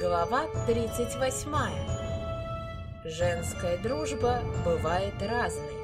Глава 38. Женская дружба бывает разной.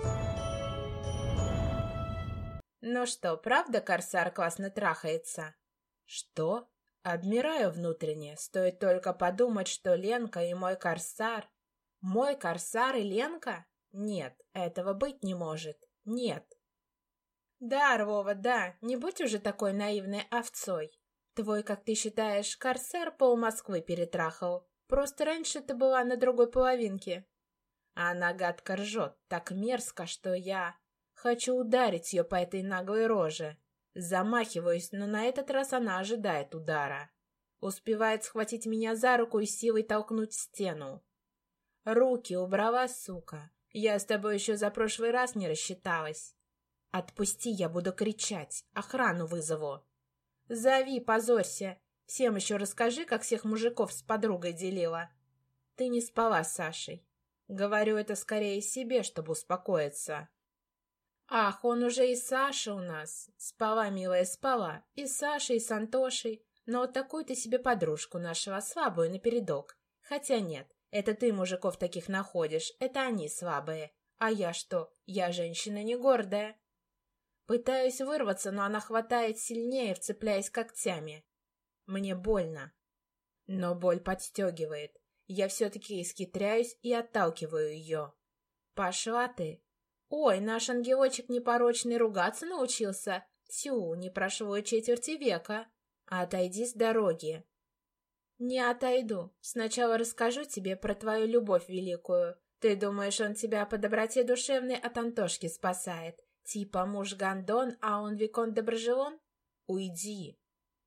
Ну что, правда Корсар классно трахается? Что? Обмираю внутренне, стоит только подумать, что Ленка и мой Корсар... Мой Корсар и Ленка? Нет, этого быть не может. Нет. Да, Рвова, да, не будь уже такой наивной овцой. Твой, как ты считаешь, Корсар пол Москвы перетрахал. Просто раньше ты была на другой половинке. А она гадко ржет, так мерзко, что я... Хочу ударить ее по этой наглой роже. Замахиваюсь, но на этот раз она ожидает удара. Успевает схватить меня за руку и силой толкнуть в стену. Руки убрала, сука. Я с тобой еще за прошлый раз не рассчиталась. Отпусти, я буду кричать. Охрану вызову. Зови, позорься. Всем еще расскажи, как всех мужиков с подругой делила. Ты не спала с Сашей. Говорю это скорее себе, чтобы успокоиться. Ах, он уже и Саша у нас. Спала, милая, спала. И с Сашей, и с Антошей. Но вот такую ты себе подружку нашего, слабую напередок. Хотя нет, это ты мужиков таких находишь, это они слабые. А я что? Я женщина не гордая. Пытаюсь вырваться, но она хватает сильнее, вцепляясь когтями. Мне больно. Но боль подстегивает. Я все-таки исхитряюсь и отталкиваю ее. Пошла ты. Ой, наш ангелочек непорочный ругаться научился. Тю, не прошло и четверти века. Отойди с дороги. Не отойду. Сначала расскажу тебе про твою любовь великую. Ты думаешь, он тебя по доброте душевной от Антошки спасает? Типа муж гондон, а он виконт Доброжелон? Уйди.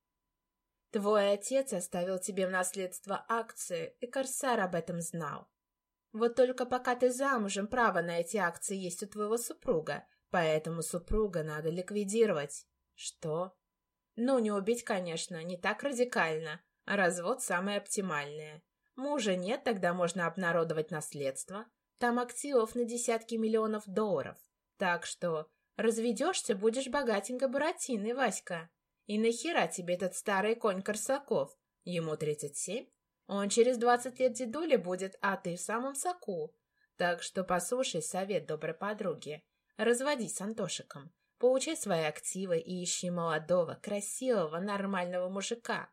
Твой отец оставил тебе в наследство акции, и Корсар об этом знал. Вот только пока ты замужем, право на эти акции есть у твоего супруга, поэтому супруга надо ликвидировать. Что? Ну, не убить, конечно, не так радикально, а развод самое оптимальное. Мужа нет, тогда можно обнародовать наследство. Там активов на десятки миллионов долларов. Так что разведешься, будешь богатенькой Буратиной, Васька. И нахера тебе этот старый конь Корсаков? Ему 37? Он через 20 лет дедулей будет, а ты в самом соку. Так что послушай совет доброй подруги. Разводись с Антошиком. Получай свои активы и ищи молодого, красивого, нормального мужика.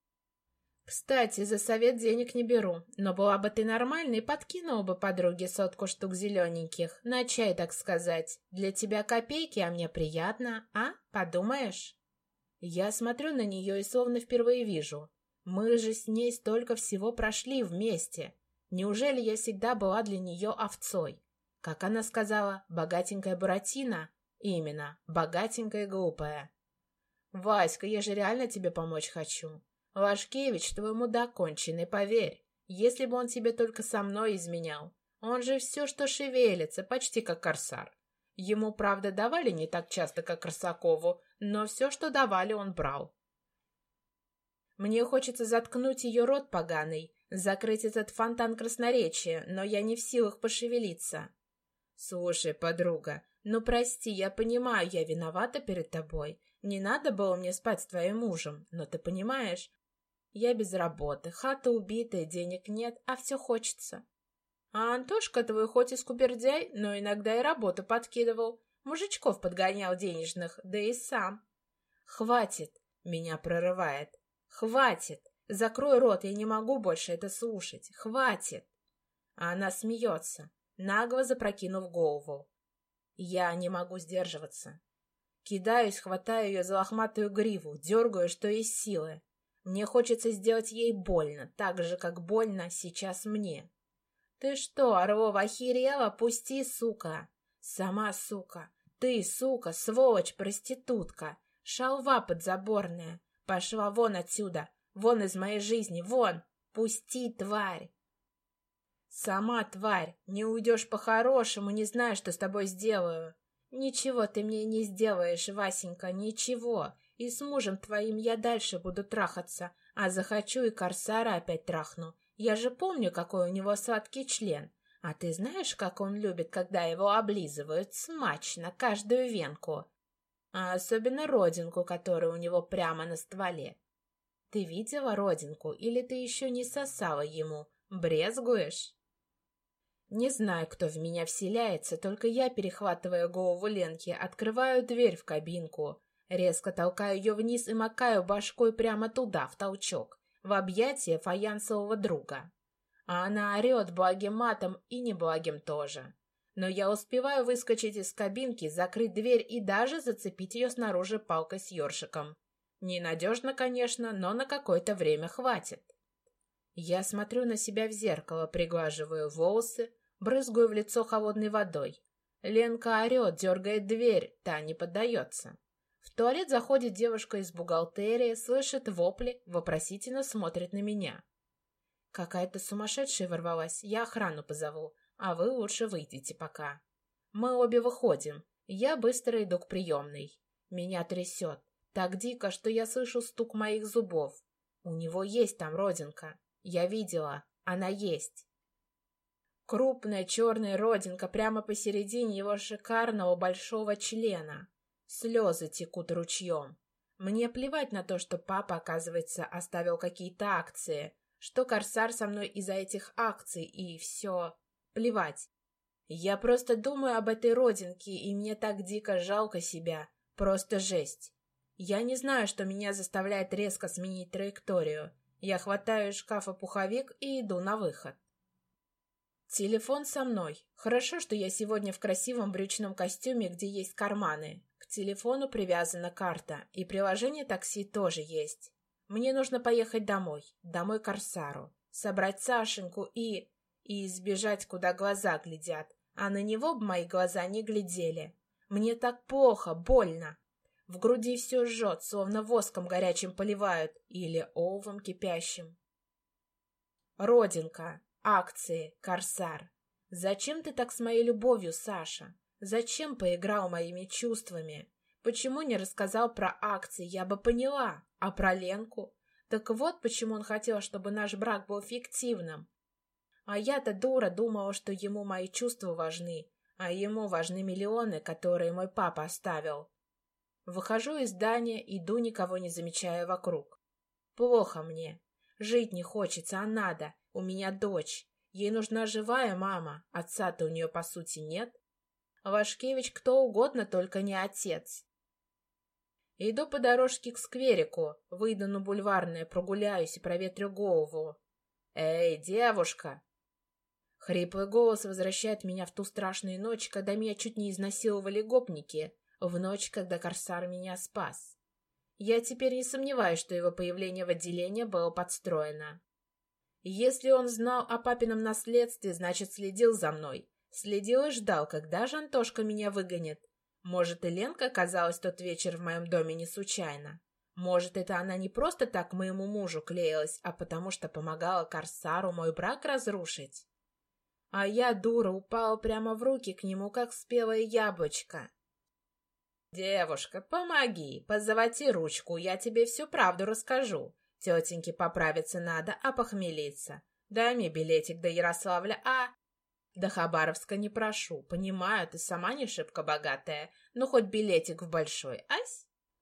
Кстати, за совет денег не беру, но была бы ты нормальной, подкинула бы подруге 100 штук зелененьких, на чай, так сказать. Для тебя копейки, а мне приятно, а? Подумаешь? Я смотрю на нее и словно впервые вижу. Мы же с ней столько всего прошли вместе. Неужели я всегда была для нее овцой? Как она сказала, богатенькая Буратино? Именно, богатенькая и глупая. Васька, я же реально тебе помочь хочу. Лашкевич твой мудак конченый, поверь. Если бы он тебе только со мной изменял. Он же все, что шевелится, почти как Корсар. Ему, правда, давали не так часто, как Корсакову, но все, что давали, он брал. Мне хочется заткнуть ее рот поганый, закрыть этот фонтан красноречия, но я не в силах пошевелиться. Слушай, подруга, ну прости, я понимаю, я виновата перед тобой. Не надо было мне спать с твоим мужем, но ты понимаешь, я без работы, хата убитая, денег нет, а все хочется. А Антошка твой хоть и скупердяй, но иногда и работу подкидывал, мужичков подгонял денежных, да и сам. Хватит, меня прорывает. Хватит! Закрой рот, я не могу больше это слушать. Хватит! А она смеется, нагло запрокинув голову. Я не могу сдерживаться. Кидаюсь, хватаю ее за лохматую гриву, дергаю, что есть силы. Мне хочется сделать ей больно, так же, как больно сейчас мне. Ты что, Орлова, охерела? Пусти, сука! Сама сука! Ты, сука, сволочь, проститутка! Шалва подзаборная! Пошла вон отсюда! Вон из моей жизни! Вон! Пусти, тварь! Сама тварь! Не уйдешь по-хорошему, не знаю, что с тобой сделаю. Ничего ты мне не сделаешь, Васенька, ничего. И с мужем твоим я дальше буду трахаться, а захочу и Корсара опять трахну. Я же помню, какой у него сладкий член. А ты знаешь, как он любит, когда его облизывают смачно, каждую венку? А особенно родинку, которая у него прямо на стволе. Ты видела родинку или ты еще не сосала ему? Брезгуешь? Не знаю, кто в меня вселяется, только я, перехватывая голову Ленки, открываю дверь в кабинку, резко толкаю ее вниз и макаю башкой прямо туда, в толчок, в объятия фаянсового друга. А она орет благим матом и неблагим тоже. Но я успеваю выскочить из кабинки, закрыть дверь и даже зацепить ее снаружи палкой с ёршиком. Ненадежно, конечно, но на какое-то время хватит. Я смотрю на себя в зеркало, приглаживаю волосы, брызгаю в лицо холодной водой. Ленка орет, дергает дверь, та не поддается. В туалет заходит девушка из бухгалтерии, слышит вопли, вопросительно смотрит на меня. Какая-то сумасшедшая ворвалась, я охрану позову, а вы лучше выйдите пока. Мы обе выходим, я быстро иду к приемной. Меня трясет, так дико, что я слышу стук моих зубов. У него есть там родинка. Я видела, она есть. Крупная черная родинка прямо посередине его шикарного большого члена. Слезы текут ручьем. Мне плевать на то, что папа, оказывается, оставил какие-то акции, что Корсар со мной из-за этих акций и все. Плевать. Я просто думаю об этой родинке, и мне так дико жалко себя. Просто жесть. Я не знаю, что меня заставляет резко сменить траекторию. Я хватаю из шкафа пуховик и иду на выход. Телефон со мной. Хорошо, что я сегодня в красивом брючном костюме, где есть карманы. К телефону привязана карта, и приложение такси тоже есть. Мне нужно поехать домой к Корсару, собрать Сашеньку и избежать, куда глаза глядят. А на него б мои глаза не глядели. Мне так плохо, больно. В груди все жжет, словно воском горячим поливают или оловом кипящим. Родинка, акции, Корсар. Зачем ты так с моей любовью, Саша? Зачем поиграл моими чувствами? Почему не рассказал про акции, я бы поняла. А про Ленку? Так вот почему он хотел, чтобы наш брак был фиктивным. А я-то дура думала, что ему мои чувства важны, а ему важны миллионы, которые мой папа оставил. Выхожу из здания, иду, никого не замечая вокруг. Плохо мне. Жить не хочется, а надо. У меня дочь. Ей нужна живая мама. Отца-то у нее, по сути, нет. Вашкевич кто угодно, только не отец. Иду по дорожке к скверику. Выйду на Бульварное, прогуляюсь и проветрю голову. «Эй, девушка!» Хриплый голос возвращает меня в ту страшную ночь, когда меня чуть не изнасиловали гопники. В ночь, когда Корсар меня спас. Я теперь не сомневаюсь, что его появление в отделении было подстроено. Если он знал о папином наследстве, значит, следил за мной. Следил и ждал, когда же Антошка меня выгонит. Может, и Ленка оказалась тот вечер в моем доме не случайно. Может, это она не просто так к моему мужу клеилась, а потому что помогала Корсару мой брак разрушить. А я, дура, упала прямо в руки к нему, как спелое яблочко. «Девушка, помоги, позолоти ручку, я тебе всю правду расскажу. Тетеньке поправиться надо, а похмелиться. Дай мне билетик до Ярославля, До Хабаровска не прошу, понимаю, ты сама не шибко богатая, но хоть билетик в большой, ась?»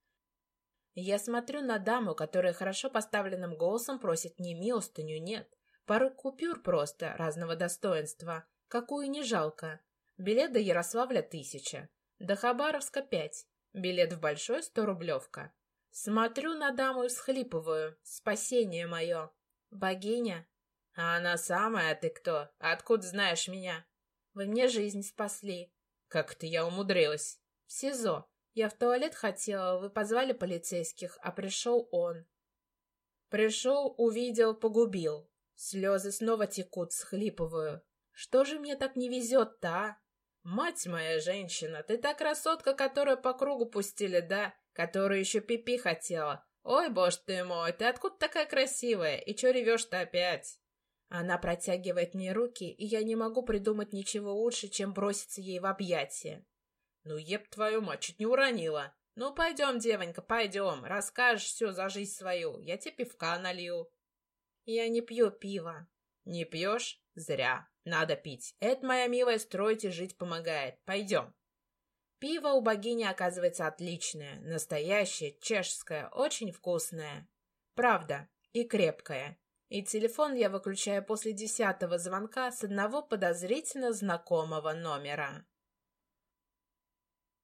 Я смотрю на даму, которая хорошо поставленным голосом просит не милостыню, нет. Пару купюр просто, разного достоинства, какую не жалко. Билет до Ярославля 1000. До Хабаровска 5. Билет в большой 100-рублевка. Смотрю на даму и всхлипываю. Спасение мое. Богиня? А она самая, а ты кто? Откуда знаешь меня? Вы мне жизнь спасли. Как это я умудрилась? В СИЗО. Я в туалет хотела, вы позвали полицейских, а пришел он. Пришел, увидел, погубил. Слезы снова текут, всхлипываю. Что же мне так не везет-то, а? «Мать моя женщина, ты та красотка, которую по кругу пустили, да? Которую еще пипи хотела. Ой, боже ты мой, ты откуда такая красивая? И че ревешь-то опять?» Она протягивает мне руки, и я не могу придумать ничего лучше, чем броситься ей в объятия. «Ну, еб твою мать, чуть не уронила. Ну, пойдем, девонька, пойдем. Расскажешь все за жизнь свою. Я тебе пивка налью». «Я не пью пиво». «Не пьешь? Зря. Надо пить. Это, моя милая, строить и жить помогает. Пойдем». Пиво у богини оказывается отличное, настоящее, чешское, очень вкусное. Правда. И крепкая. И телефон я выключаю после 10-го звонка с одного подозрительно знакомого номера.